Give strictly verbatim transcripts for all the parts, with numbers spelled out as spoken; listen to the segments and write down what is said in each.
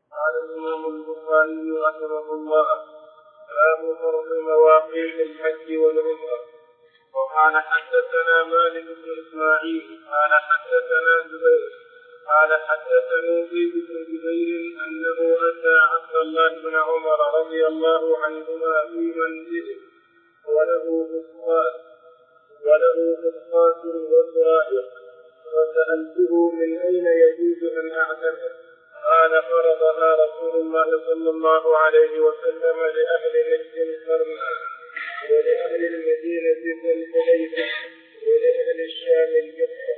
قال الإمام البخاري رحمه الله: باب فرض مواقيت الحج والعمرة. وقال حدثنا مالك بن إسماعيل قال حدثنا زبير قال حدثني زيد بن جبير أنه أتى عبد الله بن عمر رضي الله عنهما في منزله وله فسطاط وله فسطاط وسرائر، فسألته من أين يجوز أن أعتمر؟ قال: فرضها رسول الله صلى الله عليه وسلم لأهل نجد قرنا، ولأهل المدينة ذي الحليفة، ولأهل الشام الجحفة.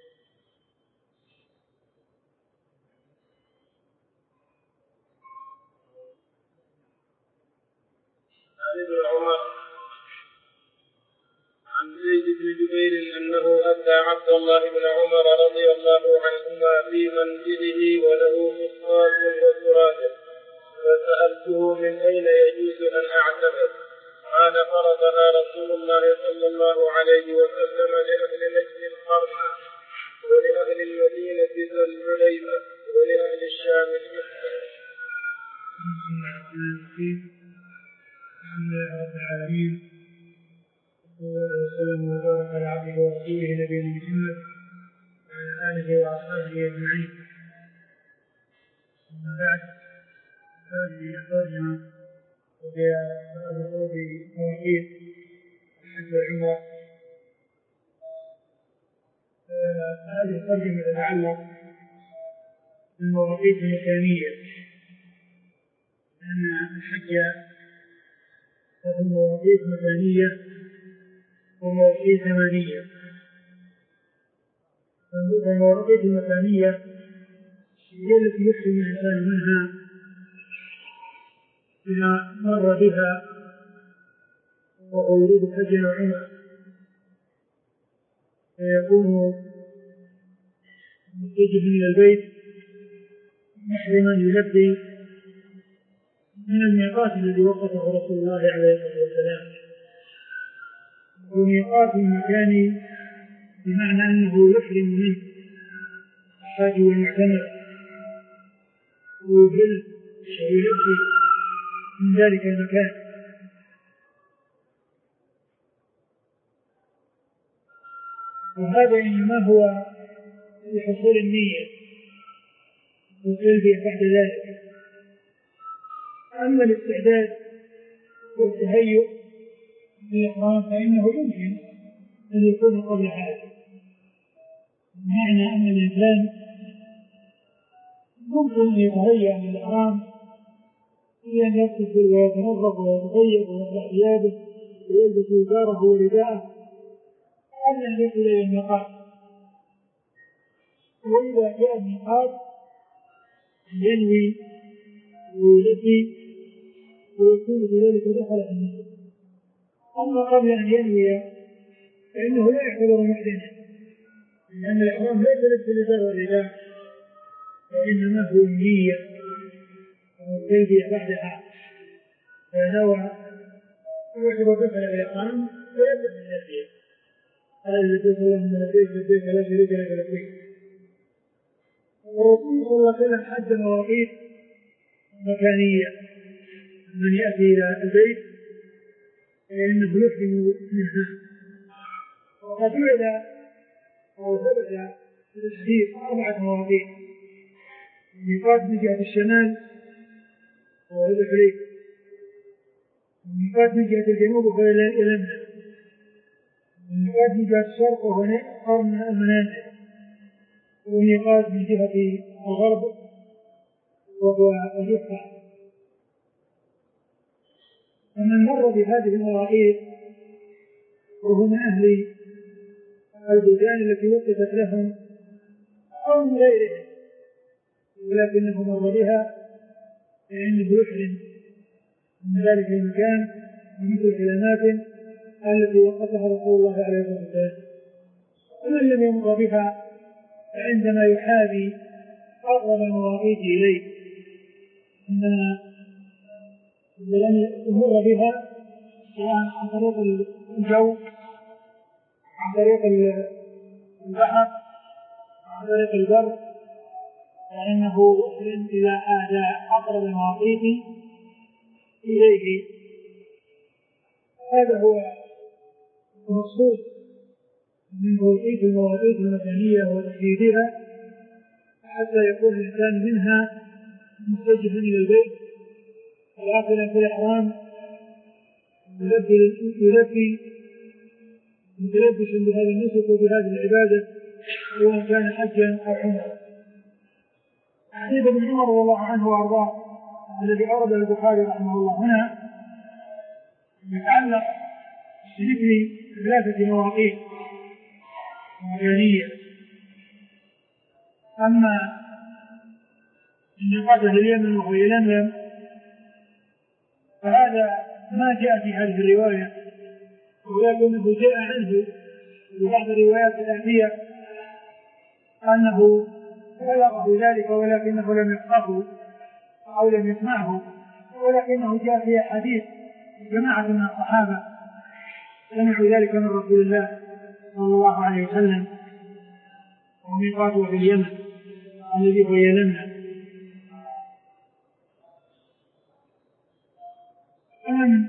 عن ابن عمر عن زيد بن جبير أنه أتى عبد الله بن عمر رضي الله عنهما في منزله وله فسطاط وسرائر، فسألته من أين يجوز أن أعتمر؟ قال: فرضها رسول الله صلى الله عليه وسلم لأهل نجد قرنا، ولأهل المدينة ذي الحليفة، ولأهل الشام الجحفة. بسم الله الرحمن الرحيم. الحمد لله رب العالمين، والصلاة والسلام وبارك على عبده ورسوله نبينا محمد وعلى آله وأصحابه أجمعين. أما بعد، هذه الترجمة وهي باب فرض مواقيت الحج والعمرة. هذه الترجمة تتعلق بالمواقيت المكانية، لأن الحج له مواقيت مكانية ومواقيت زمانية. فالمواقيت المكانية هي التي يحرم الإنسان منها إذا مر بها وهو يريد الحج والعمرة، فيكون متجها إلى البيت محرما يلبي من الميقات الذي وقفه رسول الله عليه الصلاة والسلام. وميقات مكاني بمعنى أنه يحرم منه الحاج والمعتمر ويجل ويلبي من ذلك المكان. وهذا إنما هو لحصول النية والتلبية بعد ذلك. أما الاستعداد والتهيؤ للإحرام فإنه يمكن أن يكون قبل هذا، بمعنى أن الإنسان ممكن أن يتهيأ للإحرام بأن يغتسل ويتنظف ويتطيب ويخلع ثيابه ويلبس إزاره ورداءه قبل أن يصل إلى الميقات. وإذا جاء الميقات ينوي ويلبي ويكون بذلك دخل في النسك. أما قبل أن ينوي فإنه لا يعتبر محرما، لأن الإحرام ليس لبس الإزار والرداء، وإنما هو النية والتلبية بعدها. فنوى يعتبر دخل الإحرام فيبدأ بالتلبية. قال: لبيك اللهم لبيك لبيك لا شريك لك لبيك. والرسول صلى الله عليه وسلم حد مواقيت مكانية. من يأتي إلى البيت فإنه يحرم منها. وقد جعل أو ثبت في الحديث أربعة مواقيت: ميقات من جهة الشمال وهو الحليفة، ميقات من جهة الجنوب وهو يلملم، ميقات من جهة الشرق وهو قرن المنازل، وميقات من جهة الغرب وهو الجحفة. فمن مر بهذه المواقيت وهو من أهل البلدان التي وقفت لهم أو من غيرهم ولكنه مر بها فإنه يحرم من ذلك المكان ومثل الكلمات التي وقفها رسول الله عليه الصلاة والسلام. ومن لم يمر بها فعندما يحاذي أقرب المواقيت إليه، إنما لم يمر بها سواء عن طريق الجو، عن طريق البحر، عن طريق البر، فإنه إذا عاد أقرب المواقيت إليه. هذا هو المقصود من توقيت المواقيت المكانية وتحديدها حتى يكون الإنسان منها متجها إلى البيت وداخلا في الإحرام يلبي متلبسا بهذا النسك وبهذه العبادة سواء كان حجا أو عمرا. حديث ابن عمر رضي الله عنه وأرضاه الذي أورده البخاري رحمه الله هنا يتعلق بذكر ثلاثة مواقيت مكانية. أما ميقات أهل اليمن وهو يلملم فهذا ما جاء في هذه الرواية، ولكنه جاء عنه في بعض الروايات الآتية أنه بلغه ذلك ولكنه لم يفقهه أو لم يسمعه، ولكنه جاء في حديث جماعة من الصحابة سمعوا ذلك من رسول الله صلى الله عليه وسلم. وميقاته في اليمن الذي هو يلملم. فمن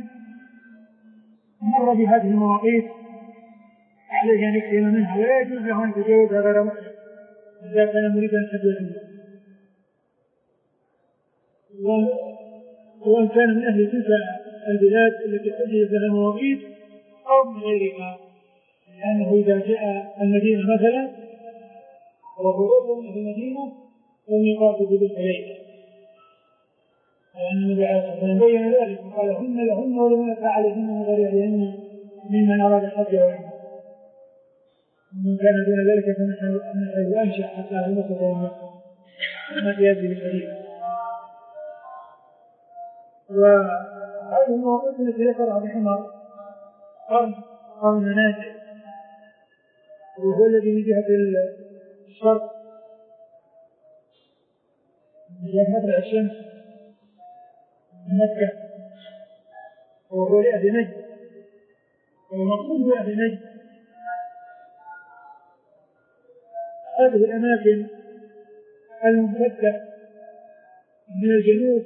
مر بهذه المواقيت عليه أن يكتم منها ولا يجوز له أن يتجاوزها غير محرم إذا كان مريدا حجة. وإن كان من أهل تلك البلاد التي حددت لها المواقيت أو من غيرها، لأنه إذا جاء المدينة مثلا وهو في المدينة فميقاته بالحليفة، لأن النبي عليه الصلاة والسلام بين ذلك وقال هن لهن ولمن أتى عليهن من غير أهلهن ممن أراد الحج والعمرة، ومن كان دون ذلك فمن حيث أنشأ حتى أهل مكة ومكة ما في هذه الحديث. وهذه المواقيت التي ذكرها بحمر قرن قرن منازل، وهو الذي من جهة الشرق من جهة مطلع الشمس من مكة، وهو لأهل نجد. والمقصود بأهل نجد هذه الأماكن الممتدة من الجنوب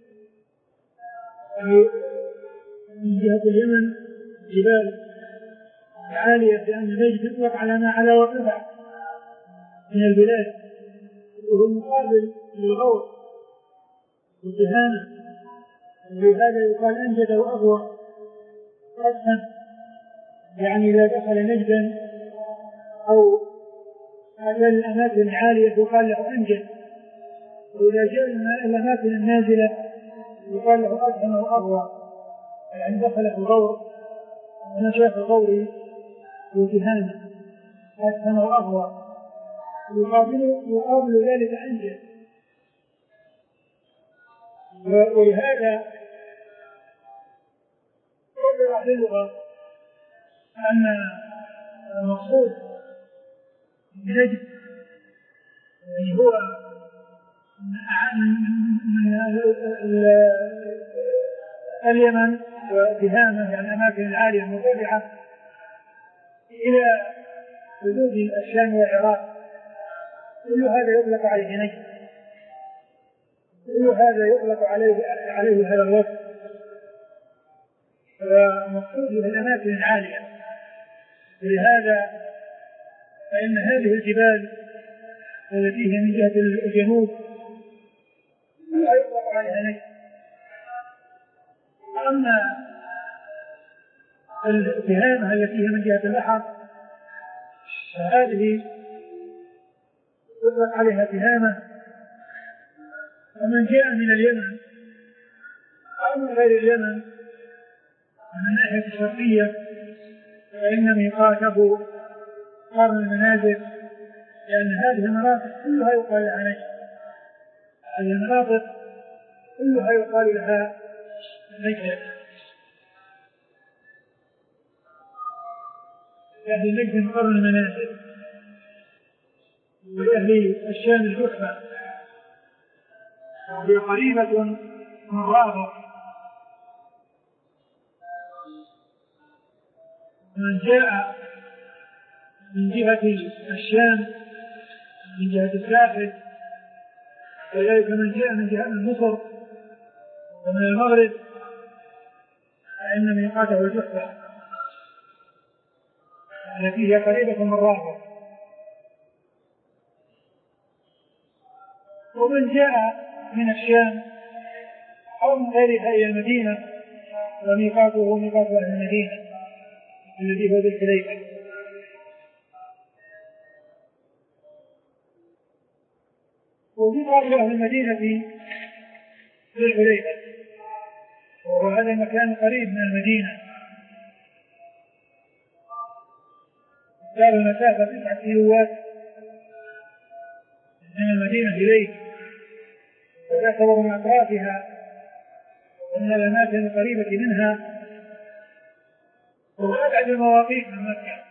من جهة اليمن جبال عالية، لأن نجد يطلق على ما على وقفها من البلاد، وهو المقابل للغور والدهانة، ولهذا يقال أنجد وأغوى قسما، يعني إذا دخل نجدا أو هذه الأماكن العالية يقال له أنجد، وإذا جاء الأماكن النازلة يقال له أدهم وأغوى، يعني دخل في الغور ونشأ في الغور وتهانة أدهم وأغوى، يقابل ذلك أنجد. ولهذا قدر أهل اللغة أن المقصود بنجد يعني هو من اليمن وتهامة يعني الأماكن العالية المرتفعة إلى حدود الشام والعراق، كل هذا يطلق عليه نجد، كل هذا يطلق عليه عليه هذا الوصف. فمقصود الأماكن العالية، لهذا فإن هذه الجبال التي هي من جهة الجنوب لا يطلق عليها نجد. أما التهامة التي هي من جهة البحر فهذه يطلق عليها تهامة. ومن جاء من اليمن أو من غير اليمن من الناحية الشرقية فإن ميقاته قرن المنازل، لأن هذه المناطق كلها يقال لها نجد، هذه المناطق كلها يقال لها نجد، لأهل نجد قرن المنازل، ولأهل الشام الجحفة، وهي قريبة من رابغ. من جاء من جهة الشام من جهة الساحل وذلك من جاء من جهة مصر ومن المغرب فإن ميقاته الجحفة التي هي قريبة من رافع، ومن جاء من الشام أو من غيرها إلى المدينة وميقاته ميقات أهل المدينة الذي هو ذو الحليفة. وميقات أهل المدينة في ذو الحليفة، وهذا المكان قريب من المدينة، كان المسافة تسعة كيلوات من المدينة إليه، وتعتبر من أطرافها ومن الأماكن القريبة منها، وأبعد المواقيت من مكة.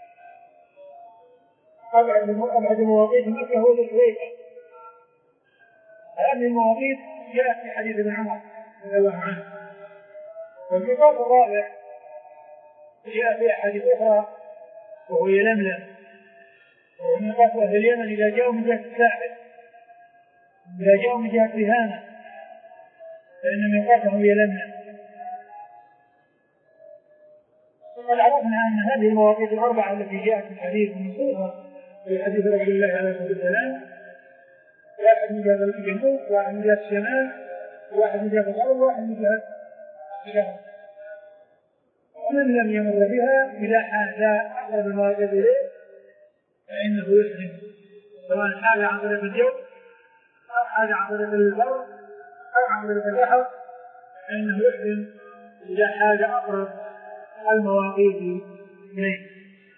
أبعد المواقيت من مكة هو ذو الحليفة. هذه المواقيت جاءت في حديث ابن عمر رضي الله عنه. والميقات الرابع جاء في أحاديث أخرى وهو يلملم، وهو ميقات أهل اليمن إذا جاءوا من جهة الساحل، إذا جاءوا من جهة رهانة فإن ميقاتهم يلملم. وقد عرفنا أن هذه المواقيت الأربعة التي جاءت في الحديث المنصوصة في حديث رسول الله عليه الصلاة والسلام، واحد من جهة الجنوب، واحد من جهة الشمال، واحد من جهة الغرب، واحد من جهة الشرق. ومن لم يمر بها إذا حاز أقرب المواقيت إليه فإنه يحرم، سواء حاز عن طريق الجو أو حاز عن طريق البر أو عن طريق البحر، فإنه يحرم إذا حاز أقرب المواقيت إليه.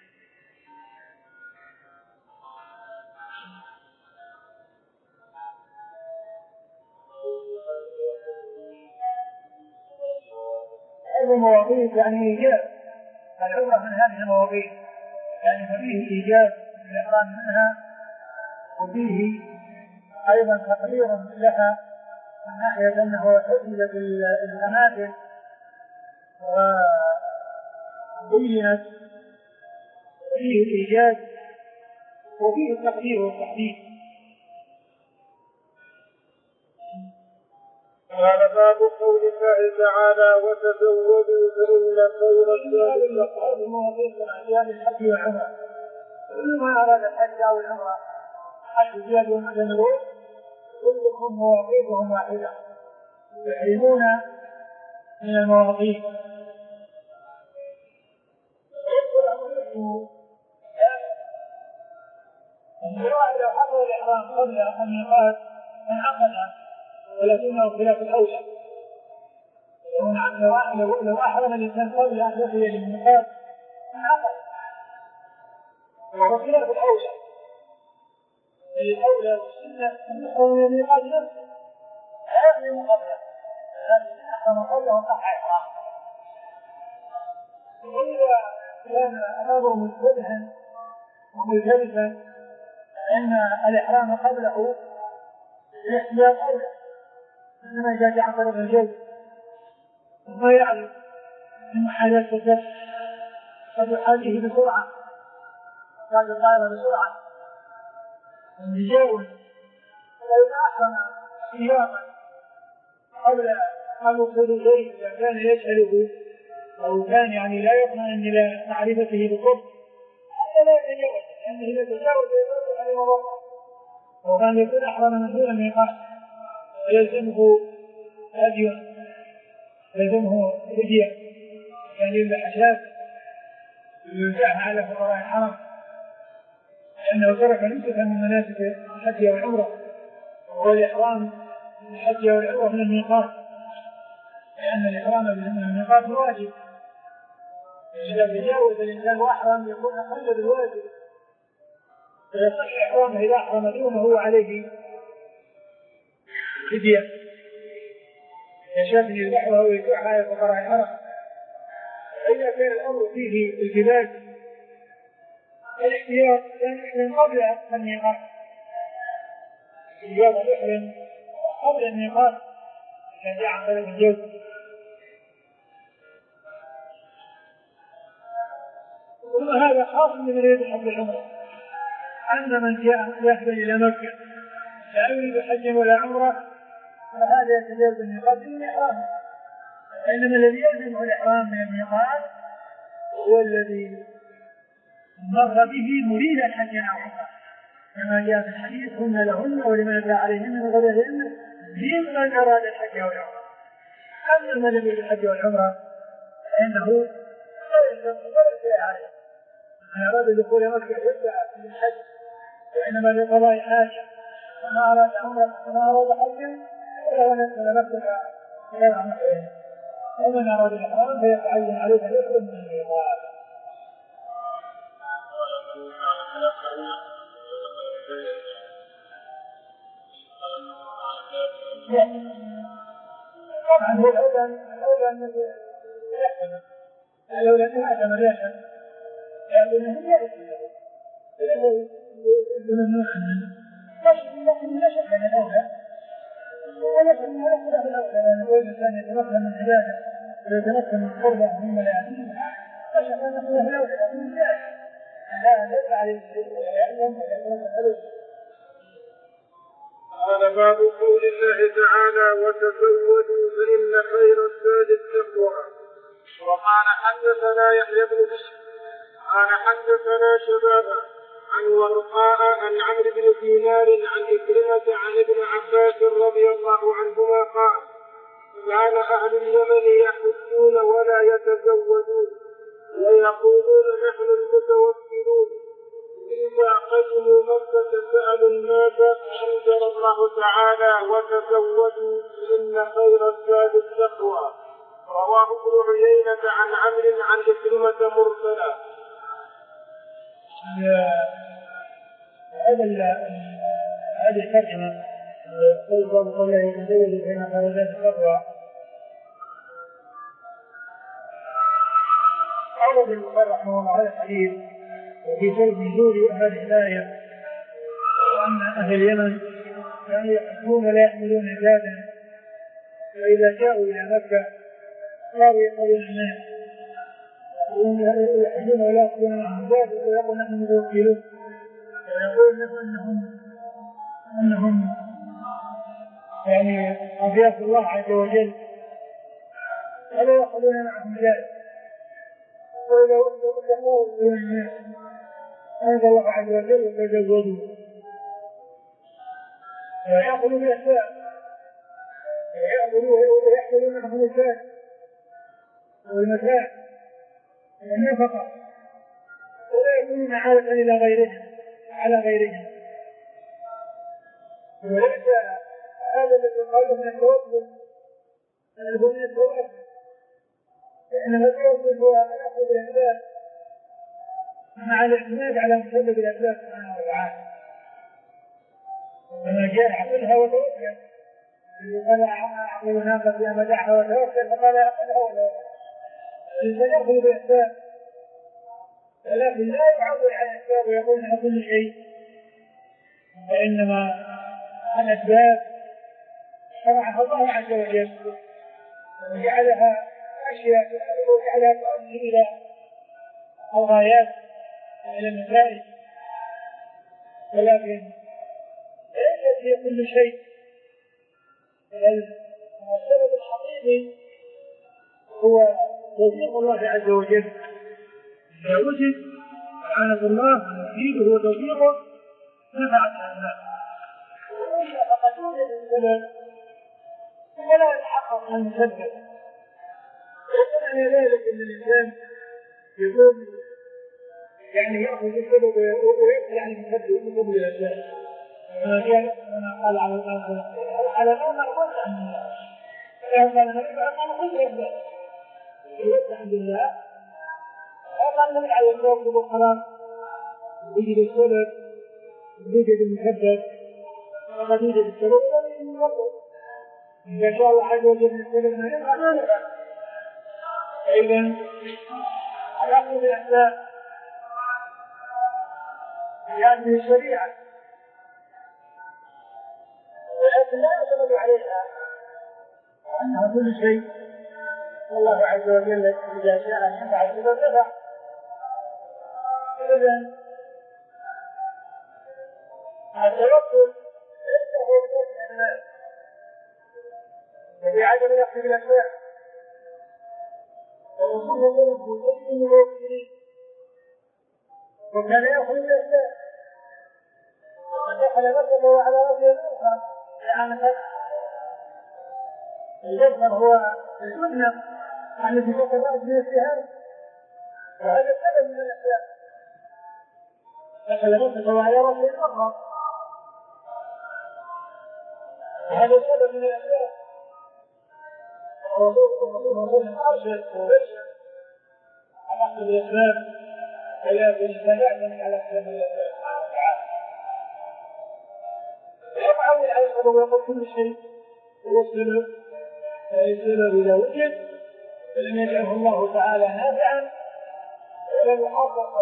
هذه المواقيت يعني إيجاب العبرة من هذه المواقيت، يعني فيه إيجاب الإحرام منها، وفيه أيضا تقرير لها من ناحية أنه حددت الأماكن وبينت، فيه الإيجاب وفيه التقدير والتحديد. قال باب قول الله تعالى وتزودوا فإن خير الزاد التقوى. هذه المواقيت من أحيان الحج والعمرة، وما أراد الحج أو العمرة حج زيادة من النور كلهم مواقيتهم واحدة، يحرمون من المواقيت. الواحد لو حصل الإحرام قبل الميقات انعقد، ولكنه خلاف الأولى. لو أحرم الإنسان قبل أن يصل للميقات انعقد، وهو خلاف الأولى. الأولى والسنة أن يحرم من الميقات نفسه، لا يحرم قبله، لكن إن أحرم قبله صح إحرامه. وإذا كان أمره مشتبها وملتبسا فإن الإحرام قبله باحتياط أولى، إنما إذا جاء عن طريق الجو وما يعلم من حالات الدفع قد يحاله بسرعة، قد يطالب بسرعة بجو، فإذا أحرم احتياطا قبل الوصول إليه إذا كان يجهله أو كان يعني لا يطمئن إلى معرفته بالضبط حتى لا يتجاوز، لأنه إذا تجاوز يتوقف عليه مضرة. وكان يكون أحرم من دون الميقات فيلزمه هدي، يلزمه فدية، يعني يذبح ينزعها على فقراء الحرم، لأنه ترك نسكا من مناسك الحج والعمرة، وهو الإحرام من الحج والعمرة من الميقات، لأن الإحرام من الميقات واجب. إذا تجاوز الإنسان وأحرم يكون أقل بالواجب، فيصح إحرامه إذا أحرم دونه هو عليه فدية كشاة يذبحها ويدفعها على فقراء الحرم. فإذا كان الأمر فيه التباس الاحتياط كان يحرم قبل الميقات، احتياط يحرم قبل الميقات إذا جاء عن طريق الجو. وهذا خاص من يريد حج العمرة. أما من جاء يقبل إلى مكة لا يريد حجا ولا عمرة فهذا يتجاوز الميقات بالإحرام. إنما الذي يلزمه الإحرام من الميقات هو الذي مر به مريد الحج أو عمرة، كما جاء في الحديث: هن لهن ولمن أتى عليهن من غيرهن ممن أراد الحج والعمرة. أما من لم يرد الحج والعمرة فإنه لا يلزم ولا شيء عليه، من أراد دخول مكة يبدأ في الحج، وإنما لقضاء حاجة، وما أراد عمرة وما أراد حجا فلا نسأل نفسك غير مكة. ومن أراد الإحرام فيتعين عليه أن يحرم من الميقات. طبعا هو الأولى الأولى أن يحتمل الأولى أن يحتمل يحتمل لأنه يحتمل له يمنع عنه، لكن لا شك أن الأولى ولا شك أن هذا الأولى، لأن كل إنسان يتمكن من عبادة ويتمكن من قربه مما لا يعنيه لا شك أن هذا الأولى، لكن لا ليس عليه الشيء ولا يعلم ويكون حلو. قال باب قول الله تعالى: وتزودوا فإن خير الزاد التقوى. وقال حدثنا يحيى بن بشر قال حدثنا شبابا عن ورقاء عن عمرو بن دينار عن إكرمة عن ابن عباس رضي الله عنهما قال: كان أهل اليمن يحجون ولا يتزودون ويقولون نحن المتوكلون، إذا قدموا مكة سألوا الناس أنزل الله تعالى: وتزودوا إن خير الزاد التقوى. رواه ابن عيينة عن عمرو عن إكرمة مرسلا. هذه الترجمة قول الله قال يتزود بين خير الزاد التقوى. قال ابن المبارك رحمه الله هذا الحديث وفي سبب نزول هذه الآية وأن أهل اليمن كانوا يحجون ولا يحملون زادا، فإذا جاءوا إلى مكة صاروا يسألون الناس يحجون ولا يحملون معهم زادا ويقول نحن متوكلون، ويقول لهم أنهم أنهم يعني أضياف الله عز وجل ولا يأخذون معهم زادا. وإذا وقفوا من الناس أنزل الله عز وجل وتزودوا، فيأخذوا بالأسباب ويأخذوا معهم الزاد والمتاع والنفقة، ولا يكونون عادة إلى غيرهم على غيرهم. وليس هذا الذي قاله من التوكل هو من التوكل، لأن التوكل هو يأخذ الأسباب مع الاعتماد على مسبب الأسباب سبحانه وتعالى، لما جاء عقلها وتوكل قال أعقل ناقة يا مدعها وتوكل فقال أعقلها وتوكل، الإنسان يأخذ بالأسباب ولكن لا يعول على الأسباب ويقول على كل شيء، وإنما الأسباب شرعها الله عز وجل وجعلها أشياء وجعلها تؤدي إلى الغايات إلى النتائج، ولكن ليست هي كل شيء، بل السبب الحقيقي هو توفيق الله عز وجل. إذا وجد سبحانه الله ويريده وتوفيقه نفعت الأسباب، وإلا فقد يوجد السبب ولا يتحقق من المسبب. ومعنى ذلك أن الإنسان يكون يعني يأخذ السبب ويأخذ عن المسبب ويقوم بالأسباب، كما جاء قال على الآن على الآن أقول عن الله قال النبي أنه كل الأسباب يوجد عند الله. هذا النبي عليه الصلاة والسلام يجد السبب يجد المسبب وقد يجد السبب ويجد المسبب، إذا شاء الله عز وجل السبب ما ينفع ما نفع. إذن الأخذ بالأسباب هذه الشريعة، ولكن لا يعتمد عليها أنها كل شيء، والله عز وجل إذا شاء أن ينفع السبب نفع. إذن التوكل ليس بعدم الأخذ بالأسباب. والرسول صلى الله عليه وسلم الموكلين وكان يأخذ بالأسباب، وقد دخل مثلا على رجل الأخرى يعني الجبر هو السنة التي تتبعد من السهام، وهذا سبب من الأسباب. دخل مثلا على رجل الأخرى وهذا سبب من الأسباب. الرسول صلى الله عليه وسلم أرشد وبشر على أخذ الأسباب ولكن استمعتم على أسباب الله سبحانه وتعالى. يفعل العيسى ويقول كل شيء هو السبب، فالسبب إذا وجد فلم يجعله الله تعالى نافعا ولم يحقق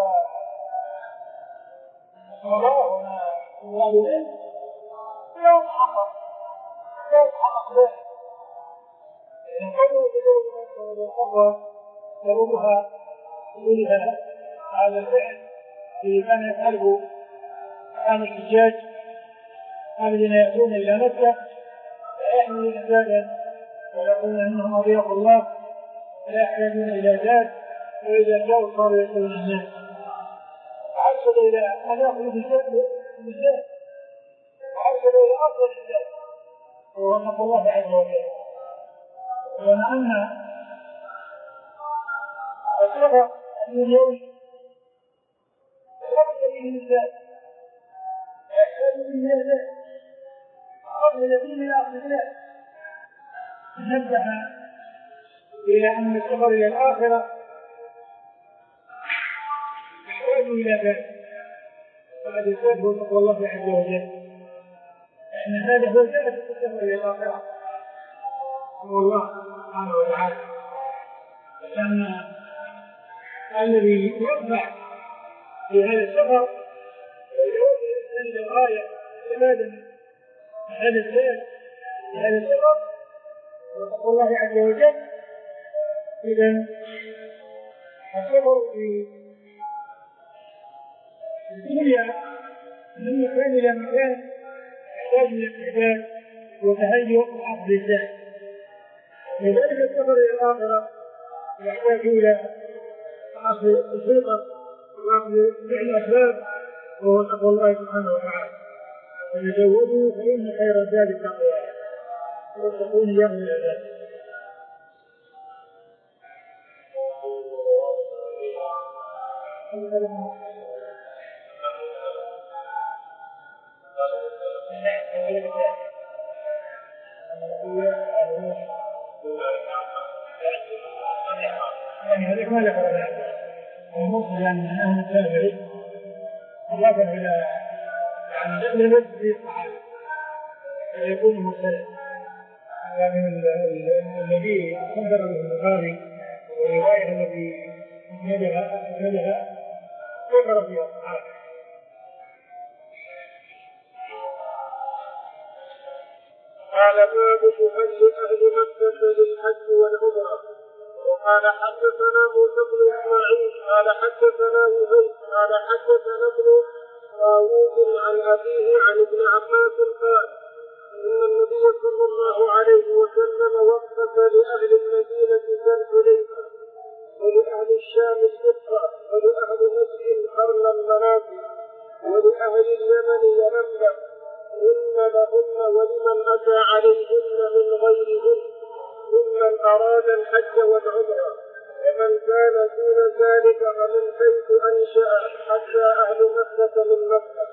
مراه وما يراد به لا يتحقق لا يتحقق ذلك. إن قوله تزوج الخطوة سببها قولها هذا الفعل الذي كان يفعله كان الحجاج الذين يأتون إلى مكة فيحملون زادا ويقولون إنهم أضياف الله ولا يحتاجون إلى زاد، وإذا جاءوا صاروا يسألون الناس. فأرشد إلى أن يأخذوا بالزاد بالزاد وأرشد إلى أفضل الزاد وهو نقول الله عز وجل. وأن الشرع الدنيوي لابد من الزاد يحتاج إلى زاد قبل الذين من أخذ الله. نبه إلى أن السفر إلى الآخرة يحتاج إلى ذلك، وقد يسبب تقوى الله عز وجل، لأن هذا هو زاد في السفر إلى الآخرة هو الله سبحانه وتعالى. لأن الذي يرفع في هذا السفر ويوصل الإنسان إلى الغاية استفادا من هذا الزاد في هذا السفر وتقوى الله عز وجل. إذا السفر في الدنيا من مكان إلى مكان يحتاج إلى استعداد وتهيؤ وحفظ الذات، لذلك السفر إلى الآخرة يحتاج إلى أخذ الخطط وأخذ فعل الأسباب وهو تقوى الله سبحانه وتعالى. فتزودوا فإن خير الزاد التقوى واتقون يوم العذاب. يعني هذا ما ذكر ذلك الموصل يعني أنه التابعي أضافا إلى يعني دخل المسجد في الصحابة فيكون مرسلا. يعني الذي صدر البخاري والرواية التي نجلها ذكر فيها الصحابة. قال باب تهل أهل مكة للحج والعمرة. وقال حدثنا موسى بن إسماعيل قال حدثنا وهيب قال حدثنا ابن طاووس عن أبيه عن ابن عباس قال إن النبي صلى الله عليه وسلم وقف لأهل المدينة ذا الحليفة ولأهل الشام السفرة ولأهل نجد قرن المنازل ولأهل اليمن يلملم إن لهن ولمن أتى عليهن من غيرهن ممن أراد الحج والعمرة، ومن كان دون ذلك فمن حيث أنشأ حتى أهل مكة من مكة.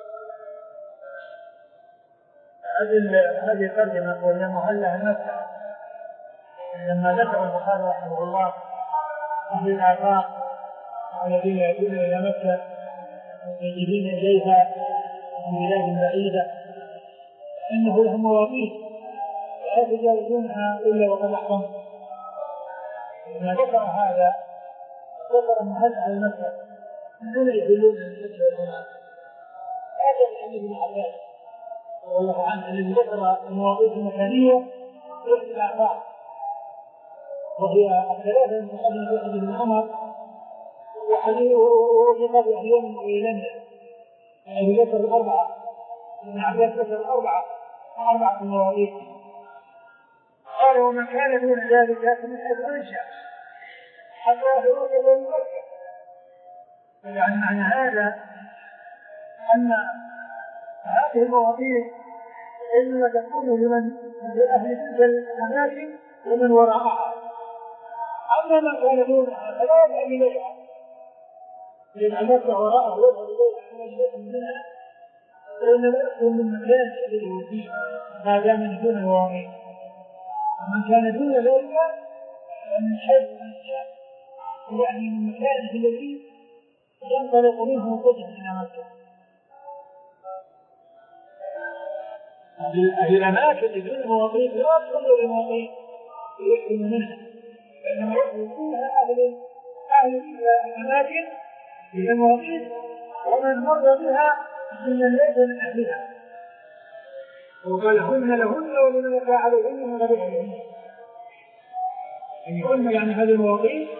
هذه ترجمة وهي مهلة مكة. لما ذكر البخاري رحمه الله أهل الآفاق الذين يأتون إلى مكة يجيبون إليها من بلاد بعيدة إنه لهم مواقيت لا يتجاوزونها إلا وقد أحرموا. لما ذكر هذا ذكر مهل على مكة من يدلون الحج والعمرة. هذا الحديث ابن عباس رضي الله عنه الذي ذكر المواقيت المكانية في الآفاق وهي الثلاثة المقدمة في حديث ابن عمر وهو في قبل أيام وإيلامها. يعني ذكر الأربعة ابن عباس ذكر الأربعة أربعة مواقيت. قال ومن كان دون ذلك فمن حيث أنشأ حتى خروج من مكة. يعني معنى هذا أن هذه المواضيع إنما تكون لمن لأهل تلك الأماكن ومن وراءها، أما من كان دونها فلا يذهب إليها، لأن مكة وراءه يذهب إليها من شيء منها فإنما يأخذ من مكان الذي هو فيه ما دام من دون المواضيع. ومن كان دون ذلك فمن حيث أنشأ، يعني من مكانه الذي ينطلق منه متجه إلى مكة. هذه الأماكن بدون المواطنين لا تخرج المواطنين يحكم منها، لأنهم يحكمونها أهل أهل الأماكن بالمواطنين ومن مر بها ممن ليس من أهلها، وقال هن لهن ولمن أتى عليهن من غيرهن. يعني هن يعني هذه المواطنين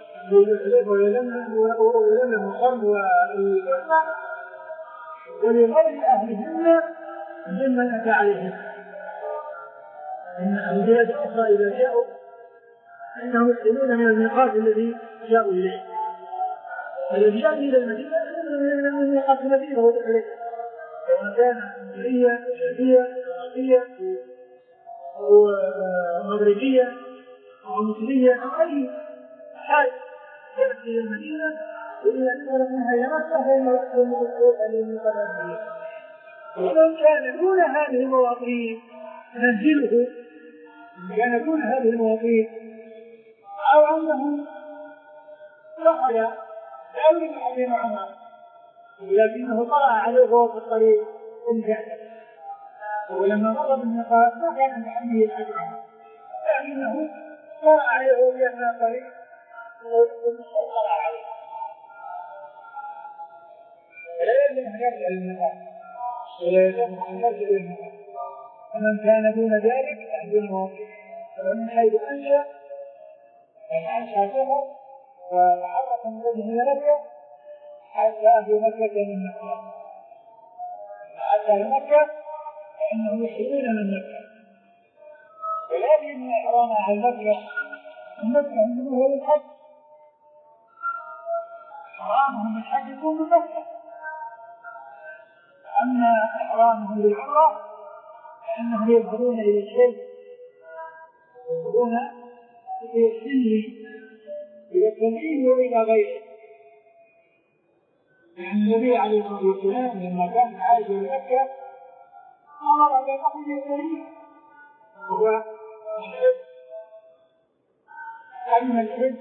ولم المقام والجمع ولغير أهلهن ممن أتى عليهم. إن البلاد الأخرى إذا جاءوا فإنهم يحرمون من الميقات الذي جاءوا إليه، الذي يأتي إلى المدينة من ميقات المدينة ودخل سواء كان مصرية شامية عراقية أو مغربية أو مصرية أو أي حاجة يأتي إلى المدينة وإذا أدخل منها إلى مكة فإنه يحرم من الحروب عليه من قبل المدينة. ومن كان دون هذه المواطنين ننزله، من كان دون هذه المواطنين أو أنه دخل لا يريد حديث عمر ولكنه طلع عليه وهو في الطريق انجاز، ولما مر بالميقات ما كان عند حميه الحديث عمر لكنه طلع عليه وهو في الطريق وطلع عليه فلا يجب أن يرجع للميقات ولا يجب أن يرجع للميقات. ومن كان دون ذلك دون المواطنين فمن حيث أنشأ يعني أنشأ سفر وتحرك من وجه إلى مكة حتى في مكة من مكة، حتى مكة فإنهم يحرمون من مكة، ولكن إحرام على مكة مكة عندما هو الحج، إحرامهم بالحج يكون من مكة. أما إحرامهم بالعمرة فإنهم يذهبون إلى الشيء يذهبون إلى السن إلى التنعيم وإلى غيره. يعني النبي عليه الصلاة والسلام لما كان عايش في مكة أمر بقتل الكريم وهو الحج. أما الحج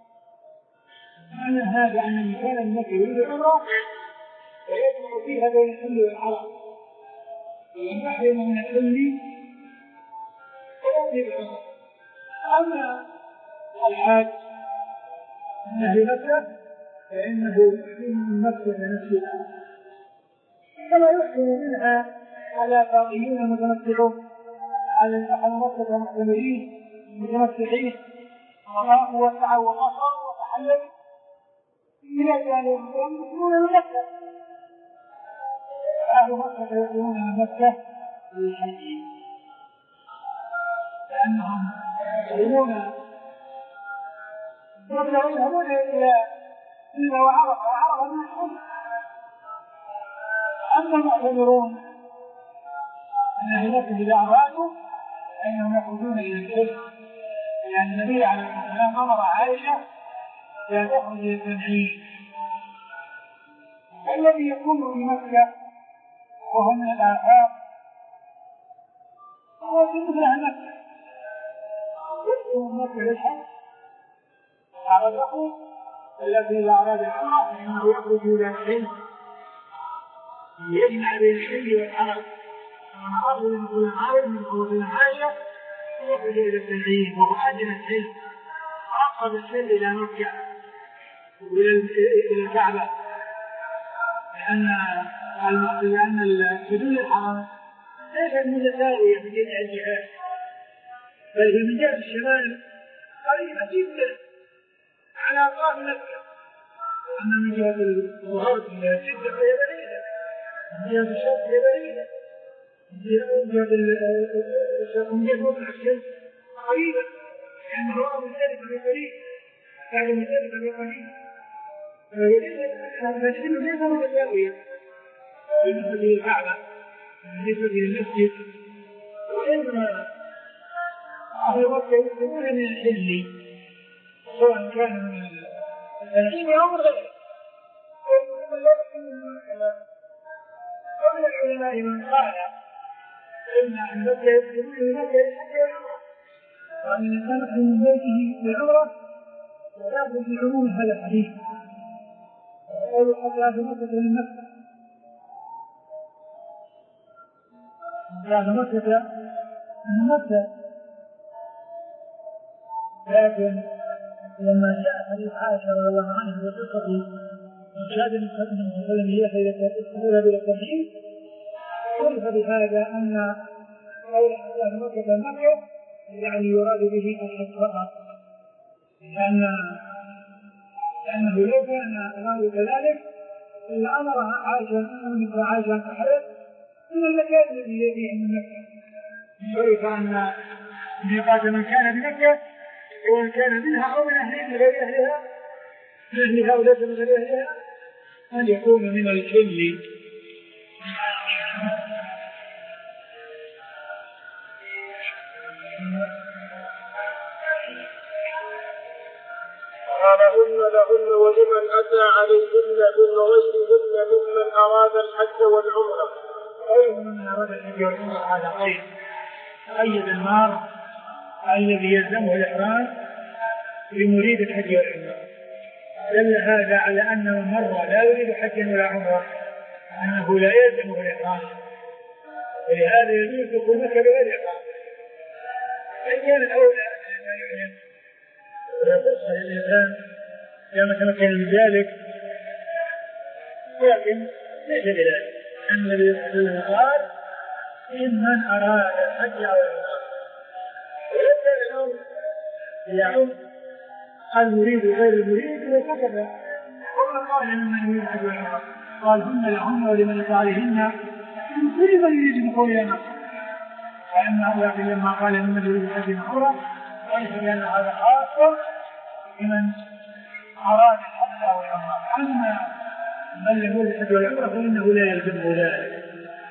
معنى هذا أن من كان المكة يريد العمرة فيجمع فيها بين الحل والحرم، ويحرم من الحل ويأتي بالعمرة. أما الحاج من أهل مكة فإنه يحرم من مكة نفسها كما يحرم منها على باقيين متمتعون على أهل مكة محتملين متمتعين وطافوا وسعوا وقصروا وتحللوا إلى كانوا يحرمون من مكة. أهل مكة يحرمون من مكة للحج لأنهم يحرمون يبدأوا يذهبون إلى إلى وعرفة وعرفة من الحج. أما المعتمرون من أهل مكة إذا أرادوا فإنهم يخرجون إلى الحج، لأن النبي عليه الصلاة والسلام أمر عائشة لا تخرج إلى التنعيم. الذي يكون بمكة وهو من الآفاق هو مثل أهل مكة يدخل مكة للحج عرفه الذي إذا أراد العمرة فإنه يخرج إلى الحج يجمع بين الحج والحرم. ومن أراد من كل عارف من كل حاجة يخرج إلى التنعيم وهو أدنى الحج أقرب الحج إلى مكة وإلى الكعبة، لأن لأن الحدود الحرام ليست متساوية في جميع الجهات، بل هي من جهة الشمال قريبة جدا على أطراف مكة، أما من جهة الغرب من جهة جدة فهي بعيدة، من جهة الشرق هي بعيدة، من جهة من جهة موضع الشمس قريبا لأنه هو مختلف بقليل بعد مختلف بقليل فالإنه ليس متساويا بالنسبة للكعبة بالنسبة للمسجد وإنما أهل مكة يسلمون من الحل سواء كان من التنعيم أو من غيره ومن العلماء من قال إن أهل مكة يسلمون من مكة الحج والعمرة وأن الإنسان يخرج من بيته للعمرة ويأخذ في عموم هذا الحديث وقالوا حتى أهل مكة من مكة أهل مكة من مكة لكن لما جاء حديث عائشة رضي الله عنها بقصة إرشاد النبي صلى الله عليه وسلم إياه إلى التوحيد عرف بهذا أن قول أهل مكة مكة يعني يراد به الحج فقط لأن لأنه لو كان الأمر كذلك لأمر عائشة مثل عائشة تحرك من المكان الذي يأتيه من مكة كيف أن ميقات من كان بمكة ومن كان منها أو من أهلها من غير أهلها من أهلها وليس من غير أهلها أن يكون من الحل. قال هن لهن ولمن أتى عليهن من غيرهن ممن أراد الحج والعمرة. أي من أراد الحج والعمرة هذا قيد قيد المار الذي يلزمه الإحرام لمريد الحج والعمرة دل هذا على أنه مرة لا يريد حجا ولا عمرة أنه لا يلزمه الإحرام ولهذا يجوز دخول مكة بغير إحرام فإن كان الأولى لا يعلم ويقص للإنسان كما تمكن من ذلك لكن ليس بذلك أن النبي صلى الله عليه وسلم قال إمن أراد الحج أو العمرة وليس الأمر يعم المريد غير المريد وكذا وما قال من يريد الحج والعمرة قال هن لهن ولمن أتى عليهن كل من يريد دخولها مكة وأما لكن لما قال من يريد الحج والعمرة وليس لأن هذا خاص بمن أراد الحج أو العمرة أما من لم يريد الحج والعمرة فإنه لا يلزمه ذلك.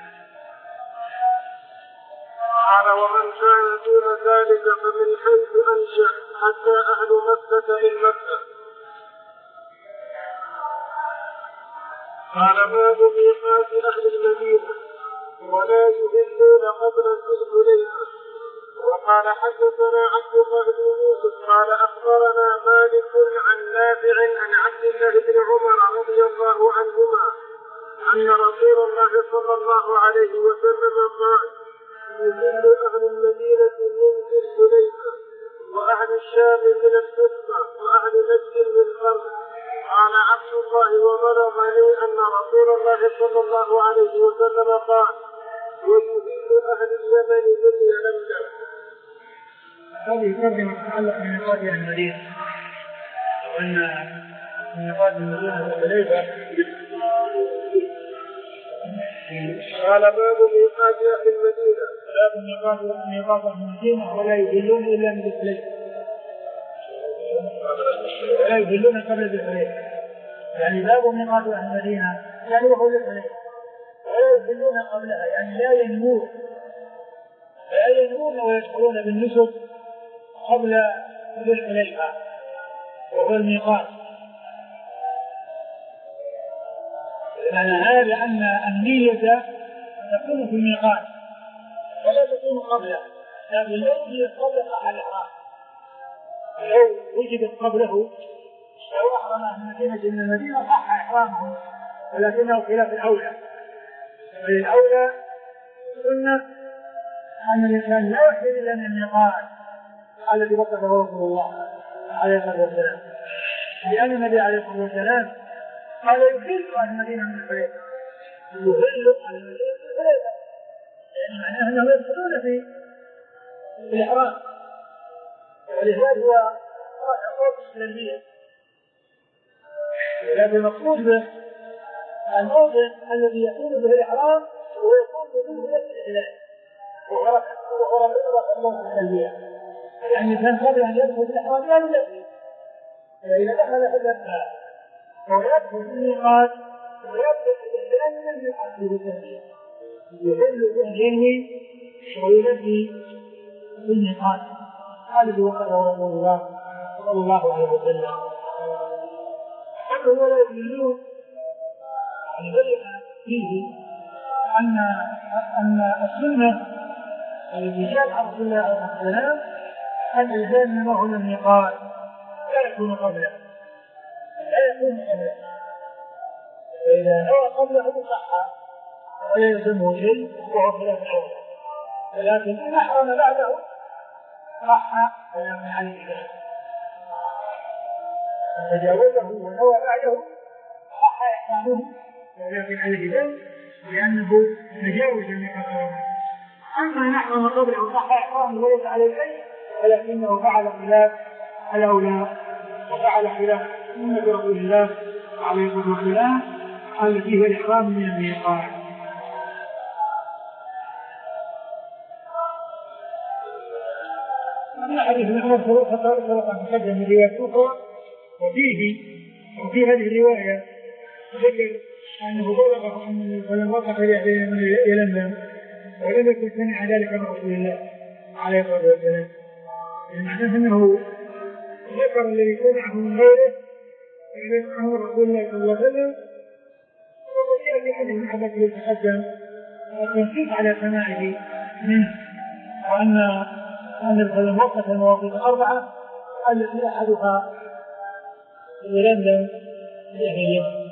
قال ومن كان دون ذلك فمن حيث أنشأ حتى أهل مكة من مكة. قال باب ميقات أهل المدينة ولا يهلون قبل ذي الحليفة. وقال حدثنا عبد الله بن يوسف قال أخبرنا مالك عن نافع عن عبد الله بن عمر رضي الله عنهما أن رسول الله صلى الله عليه وسلم قال يهل أهل المدينة من ذي الحليفة وأهل الشام من الفسطة وأهل نجد من الأرض. قال عبد الله وبلغني أن رسول الله صلى الله عليه وسلم قال ويهل أهل اليمن من يلملم. هذه ترجمة تتعلق بميقات أهل المدينة وأن ميقات المدينة الحليفة. قال باب ميقات أهل المدينة باب ميقات أهل المدينة ولا يهلون إلا من الحليفة ولا يهلون قبل الحليفة يعني باب ميقات أهل المدينة يعني وهو الحليفة ولا يهلون قبلها يعني لا ينمون لا ينمون ويدخلون بالنسك قبل ذي الحليفة وهو الميقات. معنى هذا أن النية تكون في الميقات ولا تكون قبله لكن لو وجدت قبله صح الإحرام لو وجدت قبله لو أحرم أهل المدينة من المدينة صح إحرامه ولكنه خلاف الأولى. فالأولى سنة أن الإنسان لا يحل إلا من الميقات الذي وقفه رسول الله عليه الصلاة والسلام لأن النبي عليه الصلاة والسلام قال يهل أهل المدينة من الحليفة يهل أهل المدينة من الحليفة يعني معناه أنهم يدخلون في الإحرام ولهذا هو حقوق الإسلامية لكن المقصود به الموضع الذي يكون به الإحرام ويكون منه نفس الإحلال وهو رفع الله الإسلامية يعني الإنسان قبل أن يدخل في الإحرام لا يدخل، فإذا دخل في الإحرام ويدخل في الميقات ويبدأ الإحرام من الميقات بالتسليم يحل به ينوي وينفي في الميقات. هذا وقاله رسول الله صلى الله عليه وسلم. أما ولا يؤمنون بين فيه أن أن السنة التي جاءت عن رسول الله عليه السلام أن الإنسان معه الميقات لا يكون قبله لا يكون قبله، فإذا نوى قبله صح ولا يلزمه شيء وهو خلاف الأولى، ولكن إن أحرم بعده صح ويكون عليه ذلك، تجاوزه ونوى بعده صح إحرامه ويكون عليه ذلك لأنه تجاوز الميقات. أما إن أحرم قبله صح إحرامه وليس عليه شيء ولكنه فعل خلاف الأولى وفعل خلاف سنة رسول الله عليه الصلاة والسلام التي هي الإحرام من الميقات. أما حديث الإحرام سبق أن تقدم من رواية أخرى، وفيه وفي هذه الرواية ذكر أنه بلغ أن فلم وقف يلملم ولم يكن سمع ذلك من رسول الله عليه الصلاة والسلام، المعنى أنه ذكر الذي سمعه من غيره الذي سمعه رسول الله صلى الله عليه وسلم، وقد في حديث المحبة الذي تقدم التنصيص على سماعه منه، وأن أن الكلام وقت المواقف الأربعة التي أحدها يلملم جاهلية.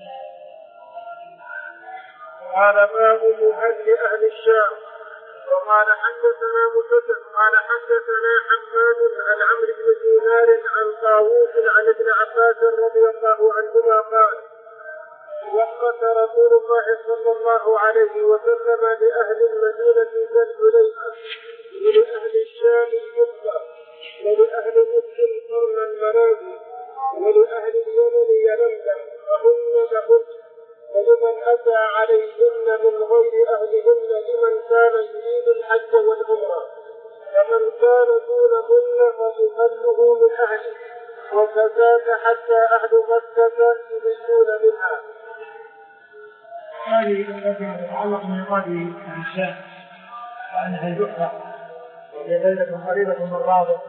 قال باب مهج أهل الشام. وقال حدثنا مسدد قال حدثنا حماد عن عمرو بن دينار عن طاووس عن ابن عباس رضي الله عنهما قال وقت رسول الله صلى الله عليه وسلم لأهل المدينة ذا الحليفة ولأهل الشام الجبة ولأهل مصر قرن المنازل ولأهل اليمن يلملم فهن لهن ولمن أتى عليهن من غير أهلهن لمن كان يريد الحج والعمرة، فمن كان دونهن فمهله من أهله، وكذاك حتى أهل مكة يريدون منها. هذه التي تتعلق من قاضي الشام وأنها الجحفة وهي بلدة قريبة من الرابط،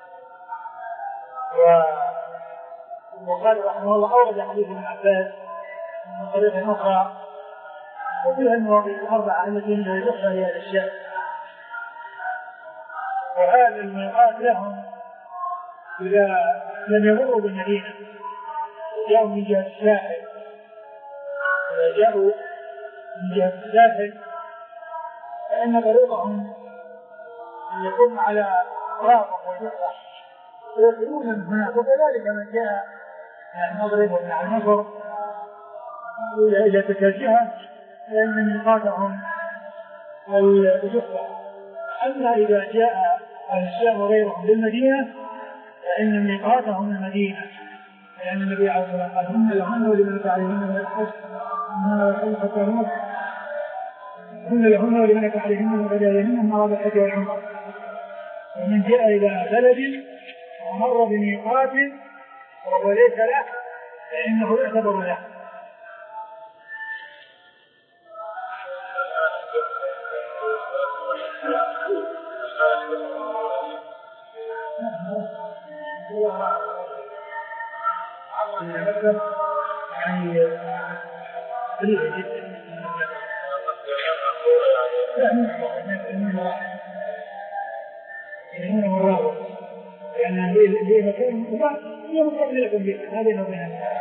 وقال رحمه الله أورد حديث ابن عباس من طريقة أخرى وفيها المواضيع الأربعة التي من الجحفة هي الشام، وهذا الميقات لهم إذا لم يمروا بالمدينة جاءوا من جهة الساحل، إذا جاءوا من جهة الساحل فإن طريقهم أن يكون على رابط وجحفة ويدخلون من هناك، وكذلك من جاء من المغرب ومن النصر إلى تلك الجهة فإن ميقاتهم الجحفة. أما إذا جاء الشام وغيرهم بالمدينة فإن ميقاتهم المدينة، لأن النبي عليه الصلاة والسلام قال هن لهن ولمن أتى عليهن من الحج هن لهن ولمن أتى عليهن من غير عليهن من أراد الحج والعمرة. ومن جاء إلى بلد ومر بميقات وهو ليس له فإنه يعتبر له. يعني قليلة جدا يعني مرة يعني ليه مكان هي مقابل لكم بها هذه نظرها.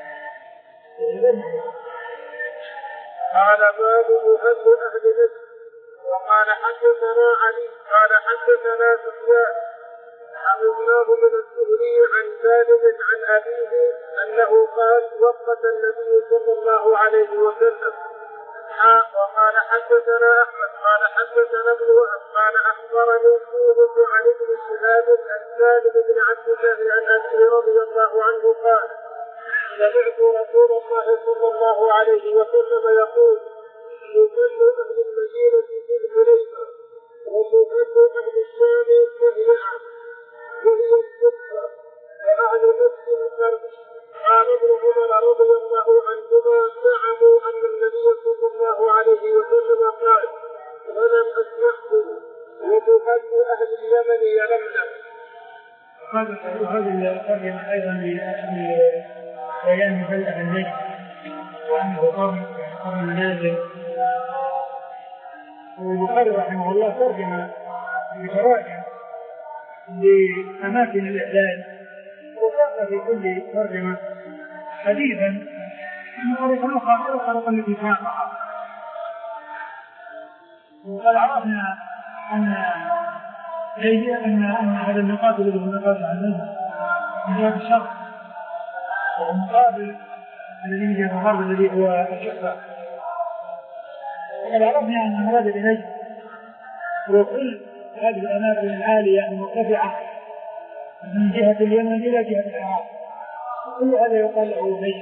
قال باب مهج أهل مصر. وقال حدثنا علي قال حدثنا سفيان حفظناه من الزهري عن سالم عن أبيه أنه قال وقت النبي صلى الله عليه وسلم. وقال حدثنا أحمد قال حدثنا ابن وهب قال أخبرني يونس عن ابن شهاب عن سالم بن عبد الله عن أبيه رضي الله عنه قال سمعت رسول الله صلى الله عليه وسلم يقول يظل أهل المدينة في الحليفة وصفة أهل الشام السيئة وهي الصدقة وأهل نفس الفرد. قال ابن عمر رضي الله عنهما زعموا أن النبي صلى الله عليه وسلم قال ولم أسمعه وتحب أهل اليمن يلملم. هذه الترجمة أيضا لبيان فلسفة النجم وأنه قرن قرن نازل. والبخاري رحمه الله ترجم بتراجم لأماكن الإحلال وساق في كل ترجمة حديثا من طريقة أخرى غير الطريقة التي ساقها. وقد عرفنا أن أن أن هذا النقاط الذي هو نقاط النجم من جهة الشرق والمقابل الذي من جهة الغرب الذي هو الشفاء. وقد عرفنا أن المراد بنجم هو كل هذه الأماكن العالية المرتفعة من جهة اليمن إلى جهة العراق، كل هذا يقال له نجم،